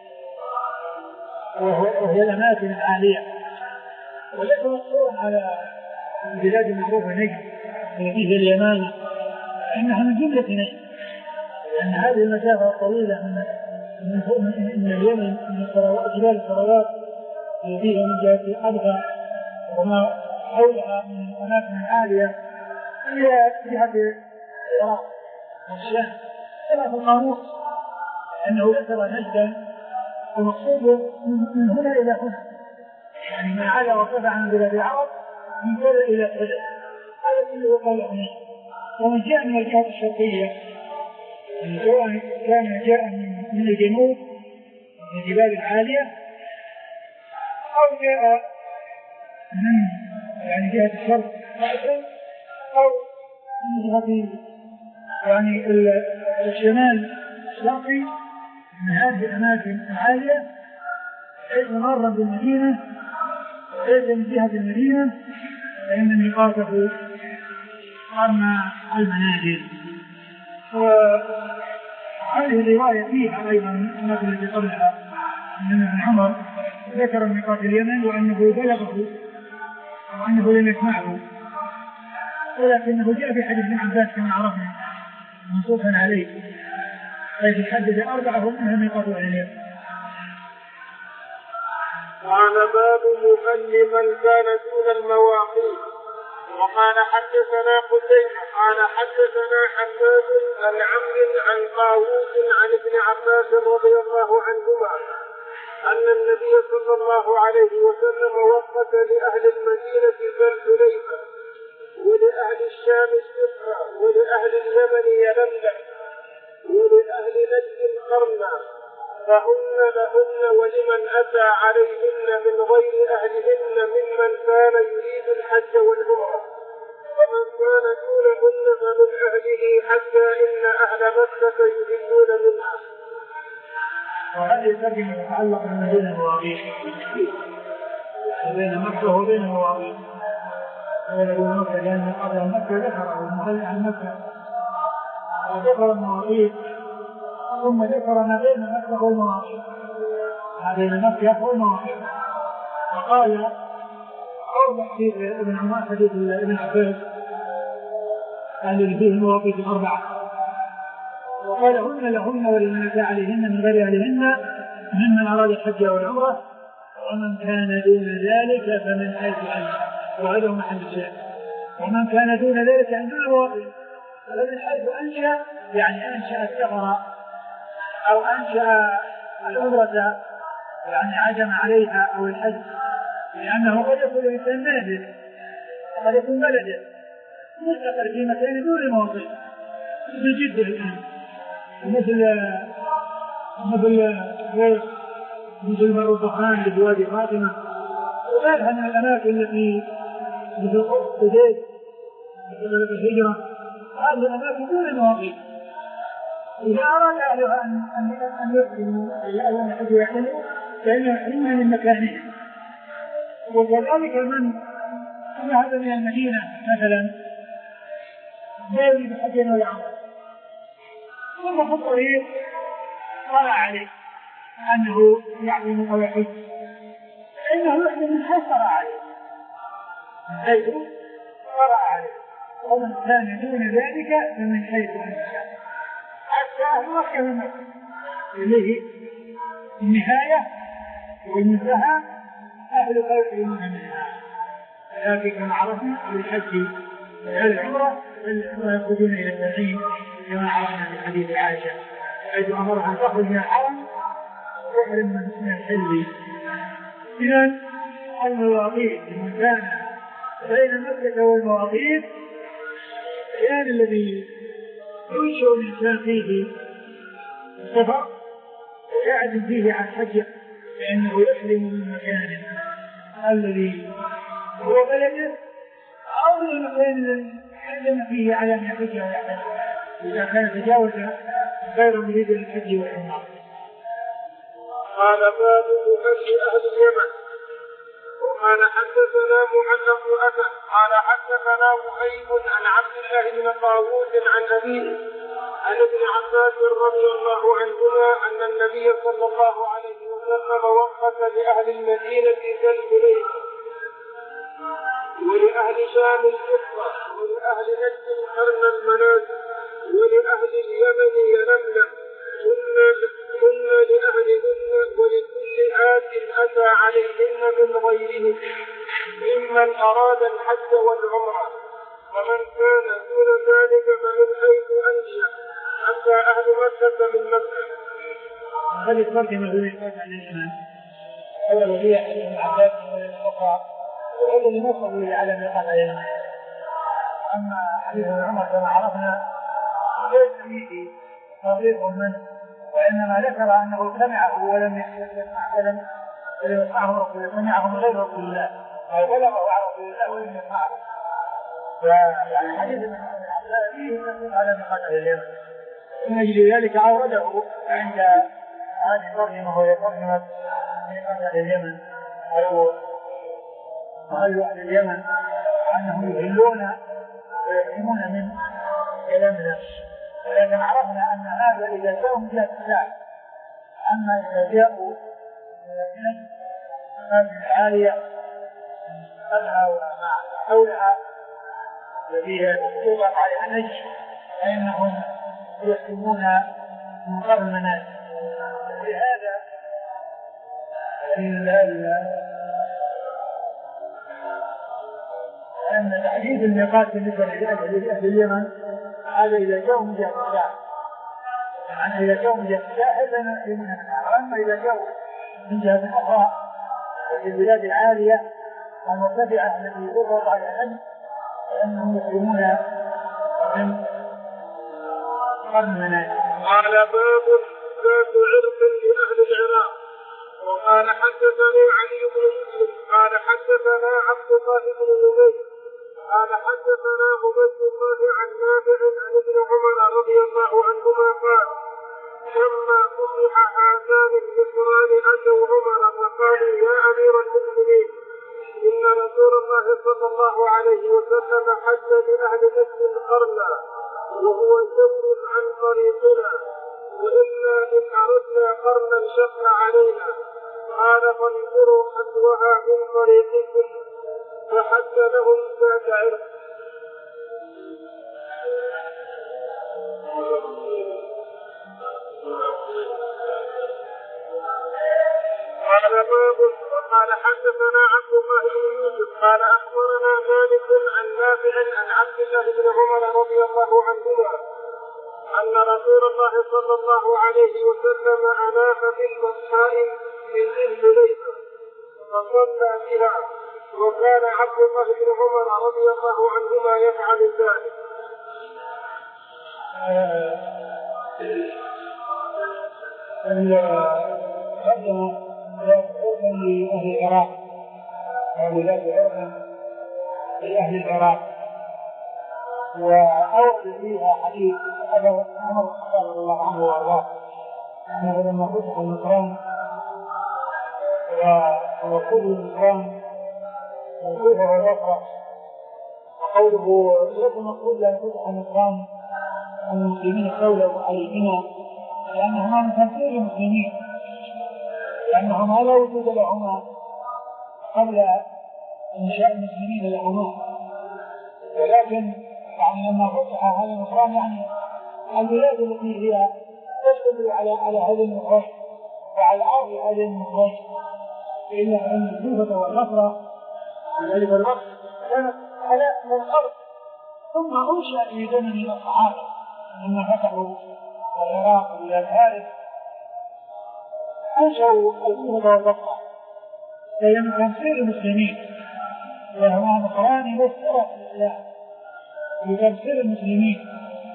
وهي الأماكن العالية. وليس مقصورا على البلاد المعروفة نجم التي في اليمن، إنها من جملة نجم، لأن هذه المسافة الطويلة من اليمن من جبال الصروات فيها من جهة أبها وما حولها من الأماكن العالية إلى جهة العراق والشام. كما في القاموس أنه ذكر نجدا ومقصوده من هنا إلى هنا، يعني ما عدا وارتفع عن بلاد العرب من كذا إلى كذا، هذا كله قال هنا. ومن جاء من الجهة الشرقية سواء كان جاء من الجنوب من الجبال العالية أو جاء من يعني جهة الشرق أو من جهة يعني الشمال الشرقي من هذه الأماكن العالية، ليس مرا بالمدينة ليس من جهة المدينة، فإن ميقاته قرن المنازل. وهذه الرواية فيها أيضا الأماكن التي قبلها من ابن عمر ذكر ميقات اليمن وأنه بلغه وأنه لم يسمعه، ولكنه جاء في حديث ابن عباس كما عرفنا منصوصا عليه، حيث يحدد أربعة منها ميقات اليمن. قال باب مهل من كان دون المواقيت. وقال حدثنا قتيبة قال حدثنا حماد عن عمرو عن طاووس عن ابن عباس رضي الله عنهما أن النبي صلى الله عليه وسلم وقت لأهل المدينة ذا الحليفة ولأهل الشام السفرة ولأهل اليمن يلملم ولأهل نجد قرنا، فهن لهن ولمن أتى عليهن من غير أهلهن ممن كان يريد الحج والعمرة، ومن كان دونهن فمن أهله حتى إن أهل مكة يهلون منها. وهذه الترجمة تتعلق بين المواقيت بين مكة وبين المواقيت. بين مكة لأن قبل مكة ذكر المهل عن مكة وذكر المواقيت، ثم ذكر ما بين مكة والمواقيت، ما بين مكة والمواقيت. وقال أوضح في ابن عمر حديث ابن عباس الذي فيه المواقيت الأربعة، وقال هن لهن ولمن أتى عليهن من غير أهلهن ممن أراد الحج والعمرة، ومن كان دون ذلك فمن حيث أنشأ، وهذا هو محل الشاهد. ومن كان دون ذلك عند المواقيت فمن حيث أنشأ يعني أنشأ السفر أو أنشأ العمرة يعني عزم عليها أو الحج، لأنه قد يكون الإنسان نازل قد يكون بلده مستقر في مكان دون المواقيت مثل جدة الآن مثل مثل غير مثل مر الضخان بوادي فاطمة وغيرها من الأماكن التي مثل قديد مثل الهجرة، هذه الأماكن دون المواقيت. إذا أراد أهلها أن يحرموا أو أن يحجوا يحرموا فإنهم يحرمون من مكانهم. وكذلك من ذهب من المدينة مثلا لا يريد حجا ولا عمرة ثم في الطريق طلع عليه أنه يحرم أو يحج، فإنه يحرم من حيث طلع عليه من حيث قرأ عليه، ومن كان دون ذلك فمن حيث الإنسان حتى أهل مكة من مكة إليه النهاية والمنتهى أهل خير منها. لكن كما عرفنا بالحج والعمرة العمرة يخرجون إلى التنعيم كما عرفنا في حديث عائشة حيث أمرها أن تخرج من الحرم وتحرم من الحل. إذن المواقيت من كان بين مكة والمواقيت كان الذي ينشئ الإنسان فيه السفر ويعزم فيه عن حجه فإنه يحرم من مكان الذي هو بلده أو من المكان الذي حرم فيه على أن يحج ويعتمر إذا كان تجاوز غير مريد للحج والعمرة. قال باب حج أهل اليمن. وقال حدثنا معلق أبا قال حدثنا وهيب عن عبد الله بن طاووس عن أبيه عن ابن عباس رضي الله عنهما أن النبي صلى الله عليه وسلم وقف لأهل المدينة كالحليفة ولأهل شام القصة ولأهل نجد قرن المنازل ولأهل اليمن يلملم ثم لأهلهن ولكل آت أتى عليهن من غيرهم ممن أراد الحج والعمرة ومن كان دون ذلك فمن حيث أنشأ حتى أهل مكة من مكة. هذه الترجمة التي عن الإمام أول وهي حديث ابن عباس والأخرى والذي نصب على ميقات اليمن. أما حديث ابن عمر كما عرفنا ليس فيه تغليظ منه وإنما ذكر أنه سمعه ولم يسمع ولم يسمعه رسول الله سمعه من غير رسول الله أو بلغه عن رسول الله ولم يسمعه. فيعني حديث ابن عباس فيه تغليظ على ميقات اليمن من أجل ذلك عورده عند هذه الترجمة وهي ترجمة ميقات اليمن أو أهل أهل اليمن أنهم يهلون ويحرمون من يلملم. ولكن عرفنا أن هذا إذا جاءوا من جهة الساعة. أما إذا جاءوا من هذه العالية منها وما حولها الذي يطلق عليها النجم فإنهم يحرمون من قبل المنازل. ولهذا أن تحديد الميقات بالنسبة لأهل اليمن هذا إذا جاءوا من جهة الساحل، يعني إذا جاءوا من جهة الساحل فإنهم يحرمون منها. وأما إذا جاءوا من جهة أخرى في البلاد العالية المرتفعة التي تضغط على الحج فإنهم يحرمون من قبل المنازل. قال باب ذات عرق لأهل العراق. وقال حدثني علي بن مسلم قال حدثنا عبد الله بن زبير قال حدثنا عبيد الله عن نافع عن ابن عمر رضي الله عنهما قال لما فتح هذان المصران اتوا عمر وقالوا يا امير المؤمنين ان رسول الله صلى الله عليه وسلم حج لاهل نجد قرنا وهو شور عن طريقنا وإنا إن أردنا قرنا شق علينا قال فانظروا حدوها من طريقكم فحد لهم ذات عرق. قال باب وقال حدثنا عبد الله بن يوسف قال أخبرنا مالك عن نافع عن عبد الله بن عمر رضي الله عنهما أن رسول الله صلى الله عليه وسلم أناخ بالبطحاء من ذي الحليفة فصلى بها وكان عبد الله بن عمر رضي الله عنهما يفعل ذلك. قدم ذات عرق لأهل العراق أو ذات عرق لأهل العراق وأورد فيها حديث أبو عمر رضي الله عنه وأرضاه أنه لما فتح النصران ووصول النصران والكفر والوفرة وقوله ليس المقصود بأن فتح النصران المسلمين استولوا عليهما لأنهما من تنفيذ المسلمين لأنهما لا وجود لهما قبل إنشاء المسلمين لهما ولكن يعني لما فتح هذا النصران يعني البلاد التي هي تشتمل على على هذه النصران وعلى أرض هذه النصران، إلا أن الكوفة والبصرة في ذلك الوقت كانت على الأرض، ثم أنشأ في زمن الصحابة لما فتحوا العراق وبلاد فارس أنشأوا الكوفة والبصرة لأن تنصير المسلمين، وهو نصراني مسيرة في الإسلام لتنصير المسلمين،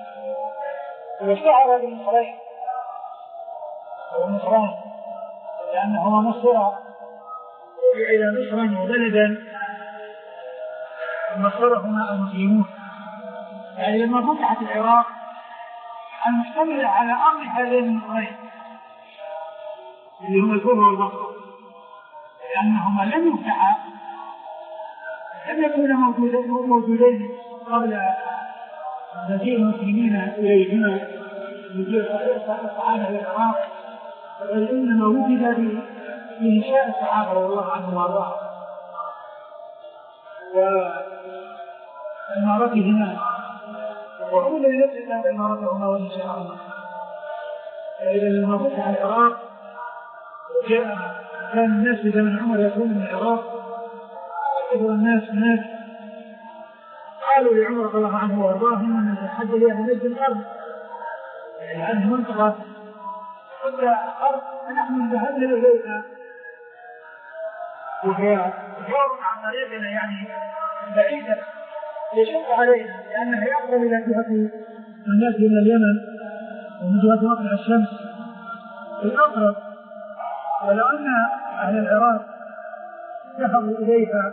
وشعر بالنصرين والنصران لأنهما مصيرة إلى مصر وبلدا مصرهما المسلمون. يعني لما فتحت العراق المشتملة على أرض هذين النصرين اللي هم الكوفة والبصرة، لأنهما لم يفتحا، لم يكونا موجودين قبل مجيء المسلمين إليهما مجيء الصحابة إلى العراق، بل إنما وجد بإنشاء الصحابة رضي الله عنهم وأرضاهم وإمارتهما، وهم الذين يسعدون إمارتهما وإنشاءهما. إذا لما فتح العراق وجاء كان الناس في زمن عمر يكون من العراق كثر الناس هناك، قالوا لعمر رضي الله عنه وارضاه ان نتحدى لها نجد الارض، يعني هذه منطقه قلنا ارض نحن ذهبنا اليها وهي جار عن طريقنا يعني بعيده يشق علينا لانها اقرب الى جهه الناس من اليمن ومن جهه مطلع الشمس الاقرب، ولو ان اهل العراق ذهبوا اليها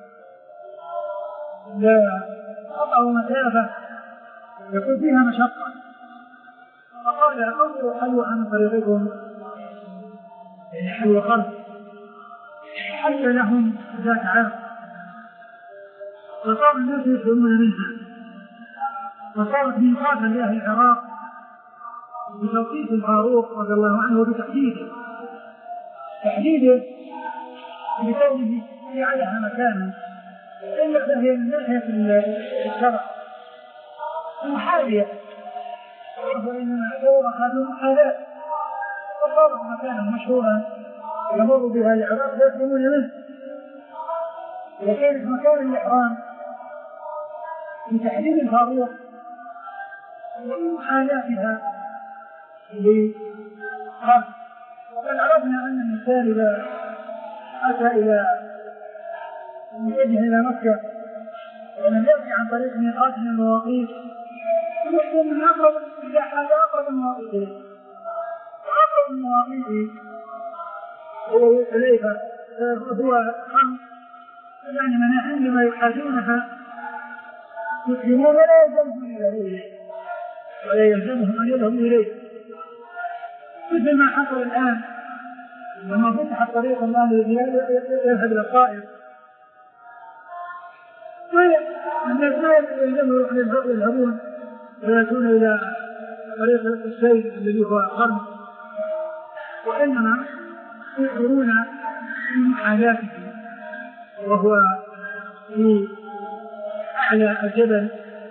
لا قطعوا مسافة يكون فيها مشقة، فقال انظروا حلوا عن طريقكم يعني حلوا قلب حتى لهم ذات عرض، فصار الناس يفهمون منها، فصارت ميقاتا لأهل العراق بتوقيف الفاروق رضي الله عنه وبتحديده تحديده بكونه يجعلها مكانا إلا فهي من ناحية الشرع محاذية، وإنما دور هذه محاذاة، فصارت مكانا مشهورا يمر بها العراق يفهمون منه، وكانت مكان الإحرام بتحديد الفاروق ومحاذاتها للقرب. وقد عرفنا أن الإنسان إذا أتى إلى متجه إلى مكة ولم يأتي عن طريق ميقات من المواقيت يكون من أقرب إلى حاجة أقرب المواقيت، وأقرب المواقيت هو الحليفة، هو خمس يعني مناحل لما يحاجونها يسلمون ولا يلزمهم إليه ولا يلزمهم أن يذهبوا إليه، مثل ما حصل الآن لما فتح الطريق الآن الذي يذهب إلى الطائف الناس لا يلزموا أن يذهبون ويأتون إلى طريق السيل الذي هو قرن، وإنما يحضرون من حاجاته وهو في أعلى الجبل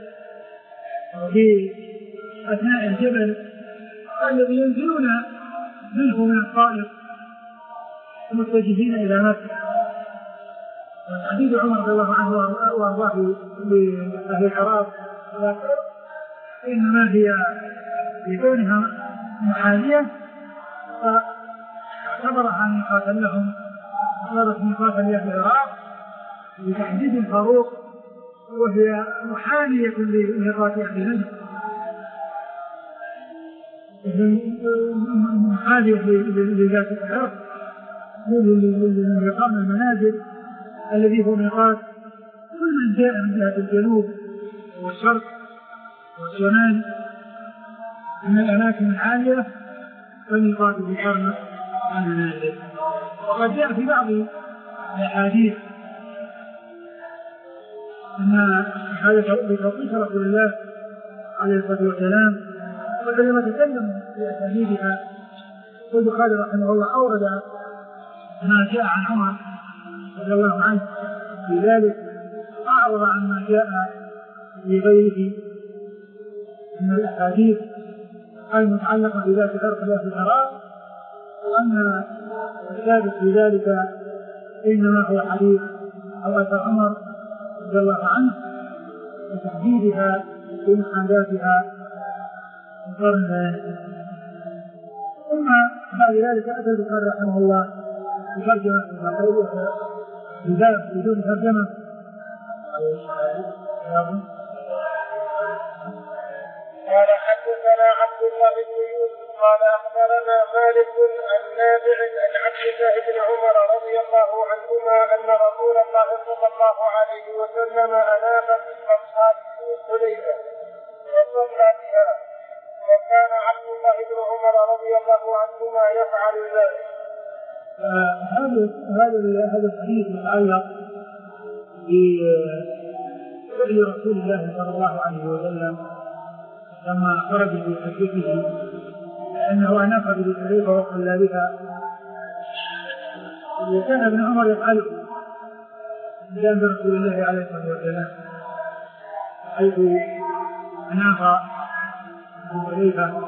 وفي أثناء الجبل الذي ينزلون منه من الطائف متجهين إلى مكة. حديث عمر رضي الله عنه وارضاه لأهل العراق إنما هي بكونها محاذية فاعتبرها ميقاتا لهم، صارت ميقاتا لأهل العراق بتحديد الفاروق وهي محاذية لميقات أهل نجد، محاذية لذات العراق لميقام المنازل الذي هو ميقات كل من جاء من جهة الجنوب والشرق والشمال من الأماكن العالية فميقات بقرن المنازل. وقد جاء في بعض الأحاديث أن هذا بتوقيت رسول الله عليه الصلاة والسلام، وعندما تكلم في أسانيدها والبخاري رحمه الله أورد ما جاء عن عمر رضي الله عنه في ذلك، أعرض عن ما جاء لغيره من الأحاديث المتعلقة بذات فرق ذات الحرام، وأن الثابت في ذلك إنما هو حديث أو أثر عمر رضي الله عنه وتحديدها بمحاذاتها مقارنة. ثم بعد ذلك أتى البخاري رحمه الله بترجمة الباب بدون ترجمة. قال حدثنا عبد الله بن يوسف قال اخبرنا مالك عن نافع عن عبد الله بن عمر رضي الله عنهما ان رسول الله صلى الله عليه وسلم اناخ في اصحاب حذيفه وصلى بها، وكان عبد الله بن عمر رضي الله عنهما يفعل ذلك. هذا هذا هذا الحديث يتعلق بفعل رسول الله صلى الله عليه وسلم لما خرج في حجته، لأنه أناخ بالحديث وصلى بها، وكان ابن عمر يفعله جنب رسول الله عليه الصلاة والسلام، حيث أناخ بالحديث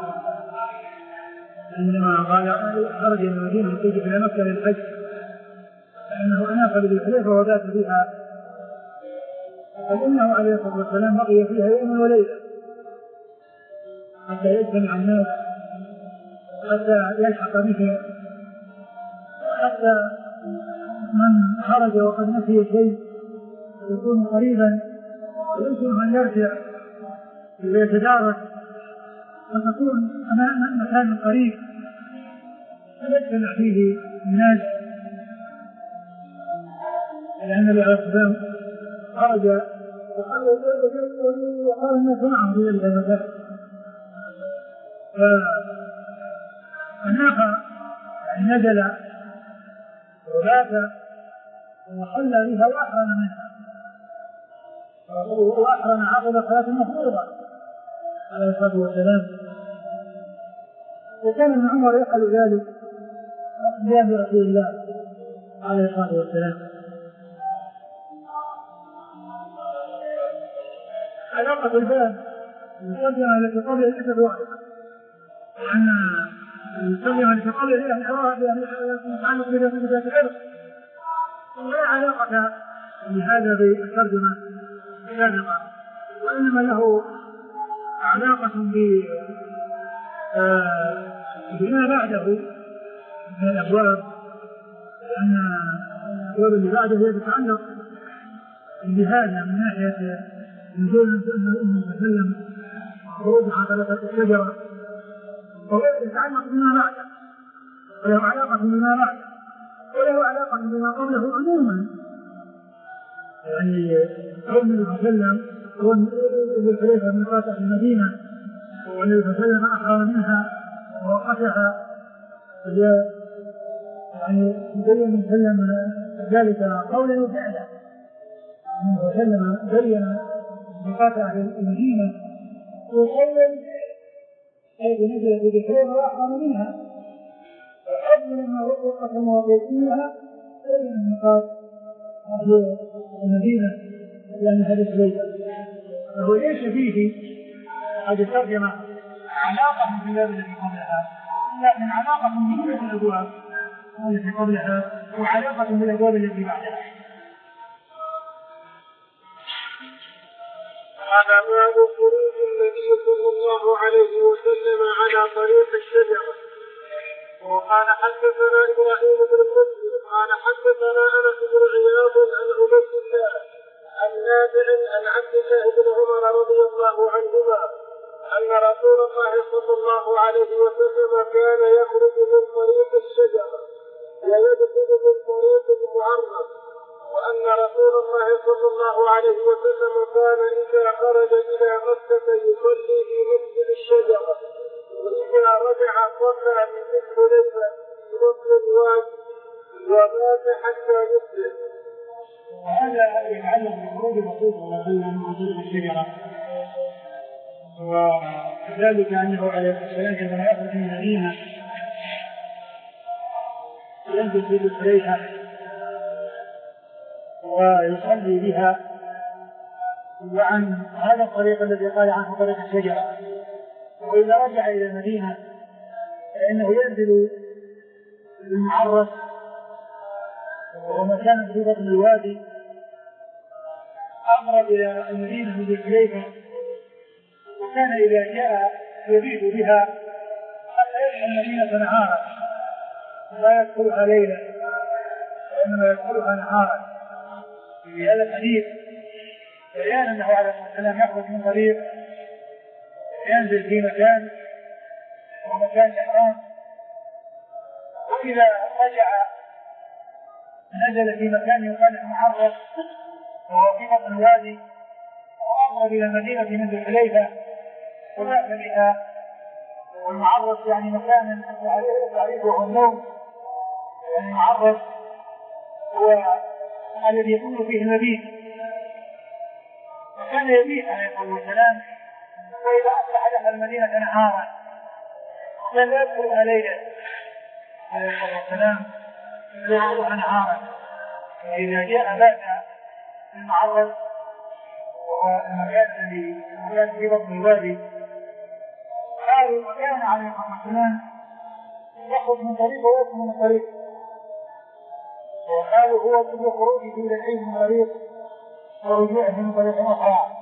عندما قال خرج من المدينة لتجد إلى مكة للحج، لأنه أناخ بالحديث وبات فيها، فإنه عليه الصلاة والسلام بقي فيها يوما وليلة حتى يجتمع الناس، حتى يلحق به، حتى من خرج وقد نسي شيء يكون قريبا ويمكن أن يرجع ويتدارك، فتكون أمام مكان قريب فيجتمع فيه الناس، لأن النبي عليه الصلاة والسلام خرج وقال الناس معه في ذلك المكان، فأناخ يعني نزل وبات وصلى بها وأحرم منها، وأحرم عقب الصلاة المفروضة عليه الصلاة والسلام. وكان ابن عمر يفعل ذلك بأمر رسول الله عليه الصلاة والسلام. علاقة الباب المترجمة التي قبل ليست واحدة، لأن المترجمة التي قبل هي متعلق بذات العرق، ولا علاقة لهذا بالترجمة السابقة، وإنما له علاقة بما بعده من الأبواب، لأن الأبواب اللي بعده هي تتعلق بهذا من ناحية نزول النبي صلى الله عليه وسلم خروج عن الشجرة، وهو يتعلق بما بعده وله علاقة بما بعده وله علاقة بما قبله عموما. يعني قول النبي صلى الله عليه وسلم كون ذو الحليفة من قاطع المدينة والنبي صلى الله عليه وسلم أحرم منها ووقتها، يعني بين من سلم ذلك قولا وفعلا، النبي صلى الله عليه وسلم بين مقاطع المدينة وقولا حيث نزلت بذكرها وأحرم منها، وحفظ ما وقف مواقفها بين النقاط أهل المدينة لأن هذا ليس فهو ليس فيه قد ترجم علاقة بالباب التي قبلها، لكن علاقة بجملة الأبواب التي قبلها وعلاقة بالأبواب التي بعدها. هذا باب خروج النبي صلى الله عليه وسلم على طريق الشجرة. وقال حدثنا إبراهيم بن مسلم قال حدثنا أنس بن عياض عن عبيد الله عن نافع عن عبد الله بن عمر رضي الله عنهما أن رسول الله صلى الله عليه وسلم كان يخرج من طريق الشجرة ويدخل من طريق المعرض، وأن رسول الله صلى الله عليه وسلم كان إذا خرج إلى مكة يصلي في مسجد الشجرة، وإذا رجع صلى من الحليفة في وسط الوادي ومات حتى يصبح. وهذا يتعلق بخروج الرسول صلى الله عليه وسلم من مسجد الشجرة، وذلك أنه عليه الصلاة والسلام عندما يخرج من المدينة ينزل في الحليفة ويصلي بها وعن هذا الطريق الذي قال عنه طريق الشجرة. وإذا رجع إلى المدينة فإنه ينزل المعرس وهو مكان في بطن الوادي أقرب إلى المدينة من ذي الحليفة، وكان إذا جاء يبيت بها حتى يدخل المدينة نهارا لا يدخلها ليلا وإنما يدخلها نهارا. في هذا الحديث بيان أنه عليه الصلاة والسلام يخرج من طريق ينزل في مكان ومكان إحرام، وإذا رجع نزل في مكان يقال المعرس وهو في بطن الوادي وأقرب إلى المدينة من ذي الحليفة وذاك بها. والمعرس يعني مكان تعريفه النوم، يعني المعرس هو الذي يكون فيه المبيت، وكان يبيت عليه الصلاة والسلام، وإذا أصبح دخل المدينة نهارا وكان يدخلها ليلا عليه الصلاة والسلام يدخلها نهارا. إذا جاء بات المعرس وهو المكان الذي كان في بطن الوادي قالوا وكان عليه الصلاة والسلام يخرج من طريق ويدخل من طريق، وقالوا هو كل خروجه إلى العلم من طريق ورجوعه من طريق أخرى.